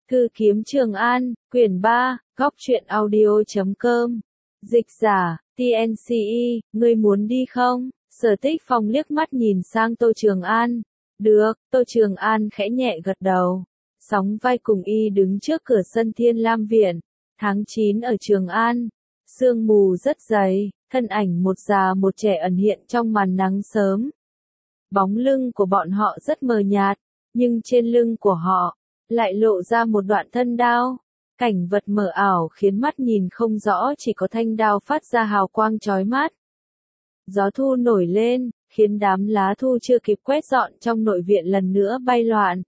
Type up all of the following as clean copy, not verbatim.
Thư kiếm Trường An, quyển 3, góc truyện audio.com. Dịch giả, TNCE, ngươi muốn đi không? Sở Tích Phong liếc mắt nhìn sang Tô Trường An. Được, Tô Trường An khẽ nhẹ gật đầu. Sóng vai cùng y đứng trước cửa sân Thiên Lam Viện. Tháng 9 ở Trường An. Sương mù rất dày, thân ảnh một già một trẻ ẩn hiện trong màn nắng sớm. Bóng lưng của bọn họ rất mờ nhạt, nhưng trên lưng của họ lại lộ ra một đoạn thân đao. Cảnh vật mờ ảo khiến mắt nhìn không rõ, chỉ có thanh đao phát ra hào quang chói mắt. Gió thu nổi lên, khiến đám lá thu chưa kịp quét dọn trong nội viện lần nữa bay loạn.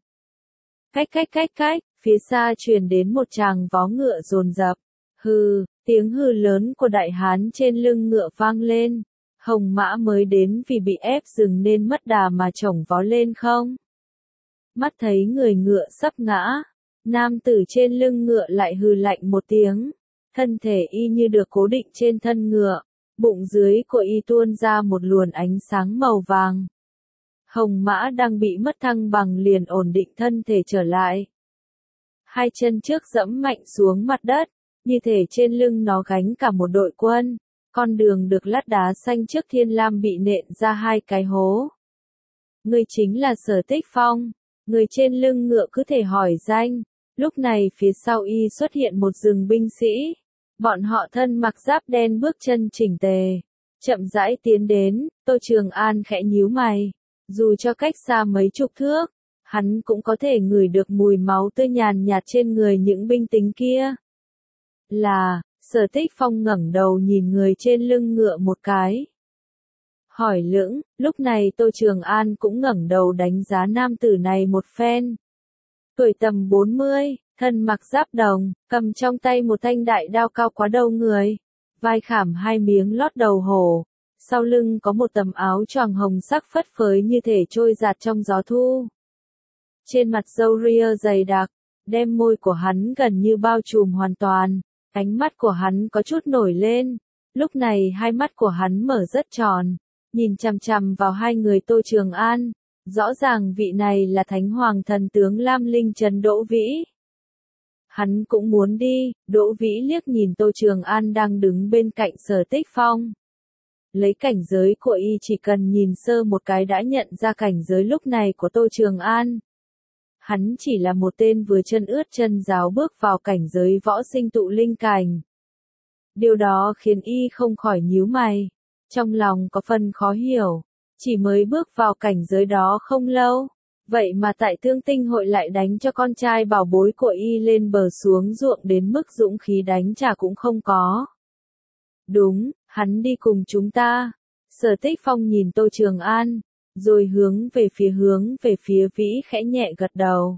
Cách, phía xa truyền đến một tràng vó ngựa dồn dập. Hừ, tiếng hừ lớn của đại hán trên lưng ngựa vang lên. Hồng mã mới đến vì bị ép dừng nên mất đà mà chổng vó lên không. Mắt thấy người ngựa sắp ngã, nam tử trên lưng ngựa lại hừ lạnh một tiếng. Thân thể y như được cố định trên thân ngựa, bụng dưới của y tuôn ra một luồng ánh sáng màu vàng. Hồng mã đang bị mất thăng bằng liền ổn định thân thể trở lại. Hai chân trước giẫm mạnh xuống mặt đất, như thể trên lưng nó gánh cả một đội quân. Con đường được lát đá xanh trước Thiên Lam bị nện ra hai cái hố. Ngươi chính là Sở Tích Phong. Người trên lưng ngựa cứ thể hỏi danh. Lúc này phía sau y xuất hiện một rừng binh sĩ. Bọn họ thân mặc giáp đen bước chân chỉnh tề. Chậm rãi tiến đến, Tô Trường An khẽ nhíu mày. Dù cho cách xa mấy chục thước, hắn cũng có thể ngửi được mùi máu tươi nhàn nhạt trên người những binh lính kia. Là, Sở Tích Phong ngẩng đầu nhìn người trên lưng ngựa một cái. Hỏi lưỡng, lúc này Tô Trường An cũng ngẩng đầu đánh giá nam tử này một phen. Tuổi tầm 40, thân mặc giáp đồng, cầm trong tay một thanh đại đao cao quá đầu người. Vai khảm hai miếng lót đầu hổ. Sau lưng có một tấm áo choàng hồng sắc phất phới như thể trôi giạt trong gió thu. Trên mặt râu ria dày đặc, đem môi của hắn gần như bao trùm hoàn toàn. Ánh mắt của hắn có chút nổi lên. Lúc này hai mắt của hắn mở rất tròn, nhìn chằm chằm vào hai người Tô Trường An. Rõ ràng vị này là Thánh Hoàng thần tướng Lam Linh Trần Đỗ Vĩ. Hắn cũng muốn đi. Đỗ Vĩ liếc nhìn Tô Trường An đang đứng bên cạnh Sở Tích Phong. Lấy cảnh giới của y chỉ cần nhìn sơ một cái đã nhận ra cảnh giới lúc này của Tô Trường An. Hắn chỉ là một tên vừa chân ướt chân ráo bước vào cảnh giới võ sinh tụ linh cảnh. Điều đó khiến y không khỏi nhíu mày. Trong lòng có phần khó hiểu. Chỉ mới bước vào cảnh giới đó không lâu. Vậy mà tại Thương Tinh hội lại đánh cho con trai bảo bối của y lên bờ xuống ruộng đến mức dũng khí đánh trả cũng không có. Đúng, hắn đi cùng chúng ta. Sở Tích Phong nhìn Tô Trường An, rồi hướng về phía Vĩ khẽ nhẹ gật đầu.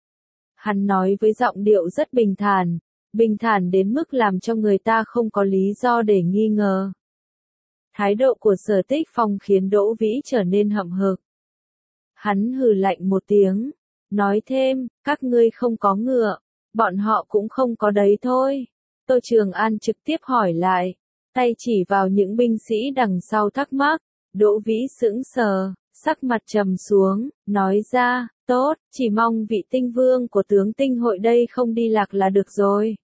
Hắn nói với giọng điệu rất bình thản đến mức làm cho người ta không có lý do để nghi ngờ. Thái độ của Sở Tích Phong khiến Đỗ Vĩ trở nên hậm hực. Hắn hừ lạnh một tiếng, nói thêm, các ngươi không có ngựa, bọn họ cũng không có đấy thôi. Tô Trường An trực tiếp hỏi lại, tay chỉ vào những binh sĩ đằng sau thắc mắc. Đỗ Vĩ sững sờ, sắc mặt trầm xuống, nói ra, tốt, chỉ mong vị tinh vương của tướng tinh hội đây không đi lạc là được rồi.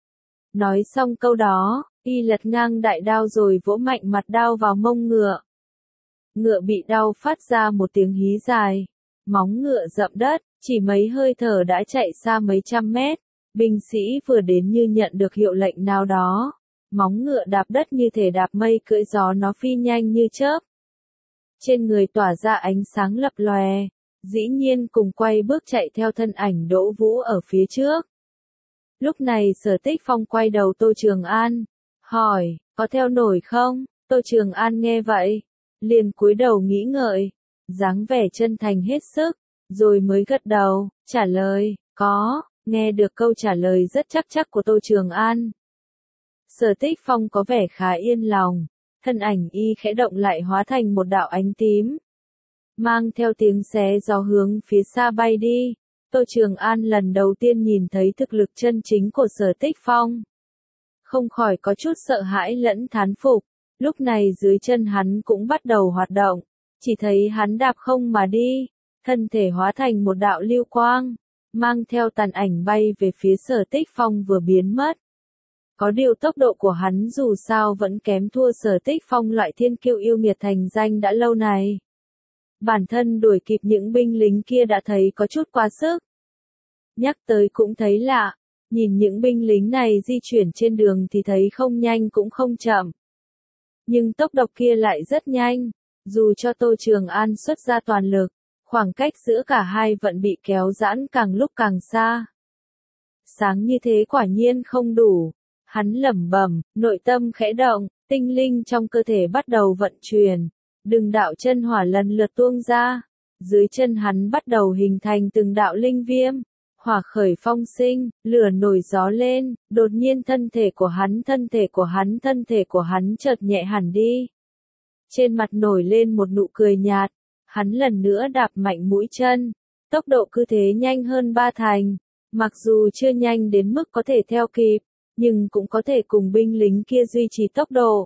Nói xong câu đó, y lật ngang đại đao rồi vỗ mạnh mặt đao vào mông ngựa. Ngựa bị đau phát ra một tiếng hí dài, móng ngựa dậm đất, chỉ mấy hơi thở đã chạy xa mấy trăm mét. Binh sĩ vừa đến như nhận được hiệu lệnh nào đó. Móng ngựa đạp đất như thể đạp mây cưỡi gió, nó phi nhanh như chớp. Trên người tỏa ra ánh sáng lập lòe, dĩ nhiên cùng quay bước chạy theo thân ảnh Đỗ Vũ ở phía trước. Lúc này Sở Tích Phong quay đầu Tô Trường An, hỏi, có theo nổi không? Tô Trường An nghe vậy, liền cúi đầu nghĩ ngợi, dáng vẻ chân thành hết sức, rồi mới gật đầu, trả lời, có. Nghe được câu trả lời rất chắc của Tô Trường An, Sở Tích Phong có vẻ khá yên lòng. Thân ảnh y khẽ động lại hóa thành một đạo ánh tím, mang theo tiếng xé gió hướng phía xa bay đi. Tô Trường An lần đầu tiên nhìn thấy thực lực chân chính của Sở Tích Phong, không khỏi có chút sợ hãi lẫn thán phục. Lúc này dưới chân hắn cũng bắt đầu hoạt động, chỉ thấy hắn đạp không mà đi, thân thể hóa thành một đạo lưu quang, mang theo tàn ảnh bay về phía Sở Tích Phong vừa biến mất. Có điều tốc độ của hắn dù sao vẫn kém thua Sở Tích Phong loại thiên kiêu yêu nghiệt thành danh đã lâu này. Bản thân đuổi kịp những binh lính kia đã thấy có chút quá sức. Nhắc tới cũng thấy lạ, nhìn những binh lính này di chuyển trên đường thì thấy không nhanh cũng không chậm. Nhưng tốc độ kia lại rất nhanh, dù cho Tô Trường An xuất ra toàn lực, khoảng cách giữa cả hai vẫn bị kéo giãn càng lúc càng xa. Sáng như thế quả nhiên không đủ, hắn lẩm bẩm, nội tâm khẽ động, tinh linh trong cơ thể bắt đầu vận chuyển, từng đạo chân hỏa lần lượt tuôn ra, dưới chân hắn bắt đầu hình thành từng đạo linh viêm. Hỏa khởi phong sinh, lửa nổi gió lên, đột nhiên thân thể của hắn chợt nhẹ hẳn đi. Trên mặt nổi lên một nụ cười nhạt, hắn lần nữa đạp mạnh mũi chân, tốc độ cứ thế nhanh hơn ba thành, mặc dù chưa nhanh đến mức có thể theo kịp, nhưng cũng có thể cùng binh lính kia duy trì tốc độ.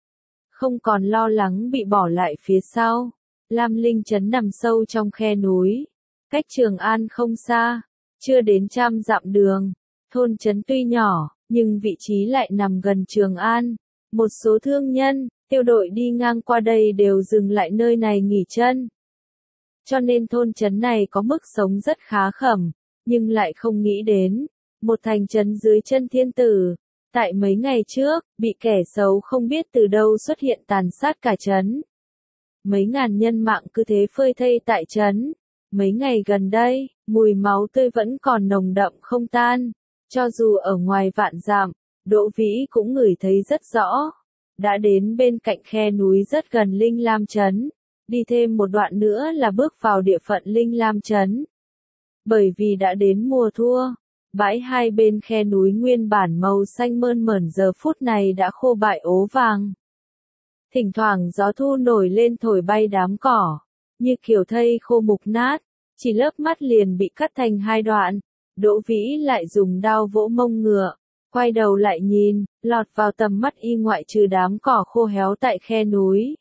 Không còn lo lắng bị bỏ lại phía sau, Lam Linh Trấn nằm sâu trong khe núi, cách Trường An không xa. Chưa đến 100 dặm đường, thôn trấn tuy nhỏ, nhưng vị trí lại nằm gần Trường An. Một số thương nhân, tiêu đội đi ngang qua đây đều dừng lại nơi này nghỉ chân. Cho nên thôn trấn này có mức sống rất khá khẩm, nhưng lại không nghĩ đến, một thành trấn dưới chân thiên tử. Tại mấy ngày trước, bị kẻ xấu không biết từ đâu xuất hiện tàn sát cả trấn. Mấy ngàn nhân mạng cứ thế phơi thây tại trấn. Mấy ngày gần đây, mùi máu tươi vẫn còn nồng đậm không tan. Cho dù ở ngoài vạn dặm, Đỗ Vĩ cũng ngửi thấy rất rõ. Đã đến bên cạnh khe núi rất gần Linh Lam Trấn. Đi thêm một đoạn nữa là bước vào địa phận Linh Lam Trấn. Bởi vì đã đến mùa thua, bãi hai bên khe núi nguyên bản màu xanh mơn mởn giờ phút này đã khô bại ố vàng. Thỉnh thoảng gió thu nổi lên thổi bay đám cỏ, như kiểu thây khô mục nát, chỉ lớp mắt liền bị cắt thành hai đoạn. Đỗ Vĩ lại dùng đao vỗ mông ngựa, quay đầu lại nhìn, lọt vào tầm mắt y ngoại trừ đám cỏ khô héo tại khe núi.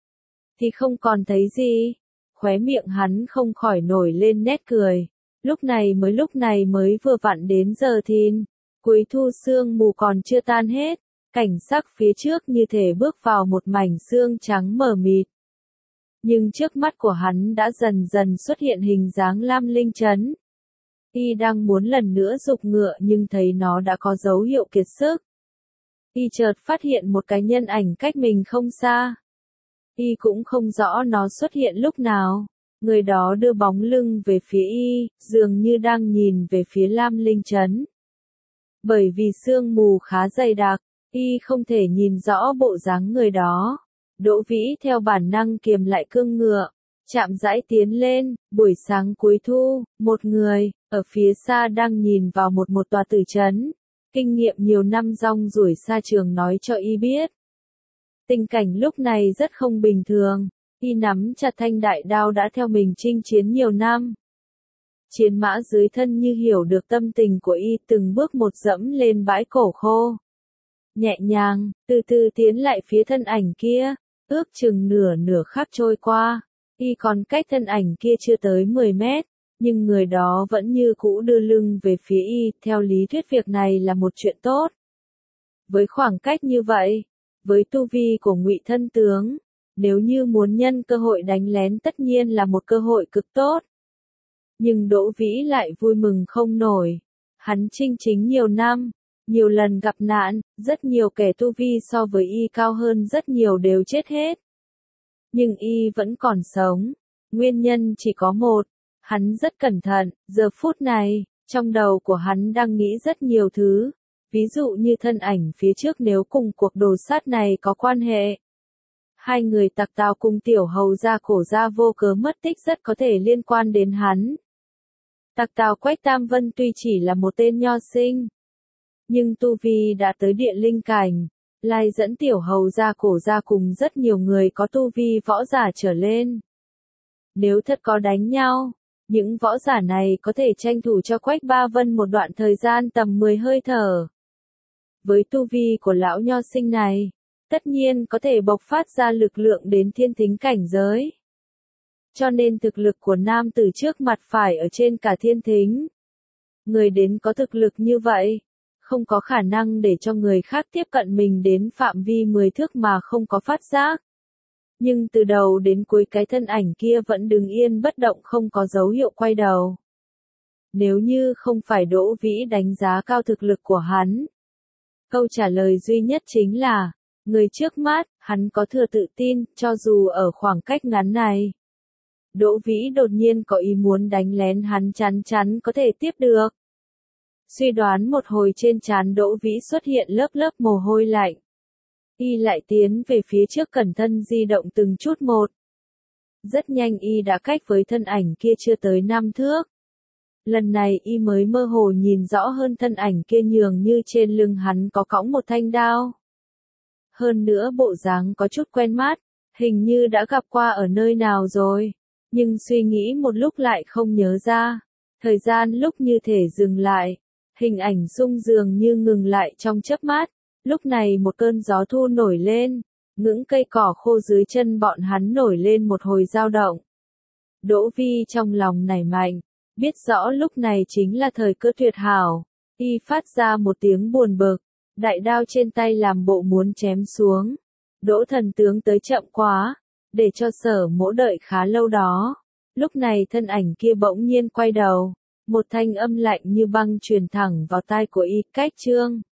Thì không còn thấy gì, khóe miệng hắn không khỏi nổi lên nét cười. Lúc này mới vừa vặn đến giờ thìn, cuối thu sương mù còn chưa tan hết, cảnh sắc phía trước như thể bước vào một mảnh sương trắng mờ mịt. Nhưng trước mắt của hắn đã dần dần xuất hiện hình dáng Lam Linh Trấn. Y đang muốn lần nữa giục ngựa nhưng thấy nó đã có dấu hiệu kiệt sức. Y chợt phát hiện một cái nhân ảnh cách mình không xa. Y cũng không rõ nó xuất hiện lúc nào. Người đó đưa bóng lưng về phía Y, dường như đang nhìn về phía Lam Linh Trấn. Bởi vì sương mù khá dày đặc, Y không thể nhìn rõ bộ dáng người đó. Đỗ Vĩ theo bản năng kiềm lại cương ngựa, chạm rãi tiến lên. Buổi sáng cuối thu, một người ở phía xa đang nhìn vào một tòa tử trấn. Kinh nghiệm nhiều năm rong ruổi xa trường nói cho Y biết, tình cảnh lúc này rất không bình thường. Y nắm chặt thanh đại đao đã theo mình chinh chiến nhiều năm. Chiến mã dưới thân như hiểu được tâm tình của Y, từng bước một dẫm lên bãi cổ khô. Nhẹ nhàng, từ từ tiến lại phía thân ảnh kia, ước chừng nửa khắc trôi qua. Y còn cách thân ảnh kia chưa tới 10 mét, nhưng người đó vẫn như cũ đưa lưng về phía Y, theo lý thuyết việc này là một chuyện tốt. Với khoảng cách như vậy, với tu vi của Ngụy thân tướng, nếu như muốn nhân cơ hội đánh lén tất nhiên là một cơ hội cực tốt. Nhưng Đỗ Vĩ lại vui mừng không nổi. Hắn chinh chính nhiều năm, nhiều lần gặp nạn, rất nhiều kẻ tu vi so với Y cao hơn rất nhiều đều chết hết. Nhưng Y vẫn còn sống. Nguyên nhân chỉ có một, hắn rất cẩn thận. Giờ phút này, trong đầu của hắn đang nghĩ rất nhiều thứ. Ví dụ như thân ảnh phía trước nếu cùng cuộc đồ sát này có quan hệ. Hai người Tặc Tào cùng Tiểu Hầu gia Cổ gia vô cớ mất tích rất có thể liên quan đến hắn. Tặc Tào Quách Tam Vân tuy chỉ là một tên nho sinh, nhưng tu vi đã tới địa linh cảnh, lại dẫn Tiểu Hầu gia Cổ gia cùng rất nhiều người có tu vi võ giả trở lên. Nếu thật có đánh nhau, những võ giả này có thể tranh thủ cho Quách Ba Vân một đoạn thời gian tầm 10 hơi thở. Với tu vi của lão nho sinh này, tất nhiên có thể bộc phát ra lực lượng đến thiên thính cảnh giới. Cho nên thực lực của nam tử trước mặt phải ở trên cả thiên thính. Người đến có thực lực như vậy, không có khả năng để cho người khác tiếp cận mình đến phạm vi 10 thước mà không có phát giác. Nhưng từ đầu đến cuối cái thân ảnh kia vẫn đứng yên bất động không có dấu hiệu quay đầu. Nếu như không phải Đỗ Vĩ đánh giá cao thực lực của hắn. Câu trả lời duy nhất chính là, người trước mắt, hắn có thừa tự tin, cho dù ở khoảng cách ngắn này. Đỗ Vĩ đột nhiên có ý muốn đánh lén hắn chắn chắn có thể tiếp được. Suy đoán một hồi trên trán Đỗ Vĩ xuất hiện lớp lớp mồ hôi lạnh. Y lại tiến về phía trước cẩn thận di động từng chút một. Rất nhanh Y đã cách với thân ảnh kia chưa tới 5 thước. Lần này Y mới mơ hồ nhìn rõ hơn thân ảnh kia nhường như trên lưng hắn có cõng một thanh đao. Hơn nữa bộ dáng có chút quen mắt, hình như đã gặp qua ở nơi nào rồi. Nhưng suy nghĩ một lúc lại không nhớ ra. Thời gian lúc như thể dừng lại. Hình ảnh Dung dường như ngừng lại trong chớp mắt. Lúc này một cơn gió thu nổi lên. Những cây cỏ khô dưới chân bọn hắn nổi lên một hồi dao động. Đỗ Vi trong lòng nảy mạnh. Biết rõ lúc này chính là thời cơ tuyệt hảo. Y phát ra một tiếng buồn bực. Đại đao trên tay làm bộ muốn chém xuống. Đỗ thần tướng tới chậm quá. Để cho Sở Mỗ đợi khá lâu đó. Lúc này thân ảnh kia bỗng nhiên quay đầu. Một thanh âm lạnh như băng truyền thẳng vào tai của Y. Cách Trương.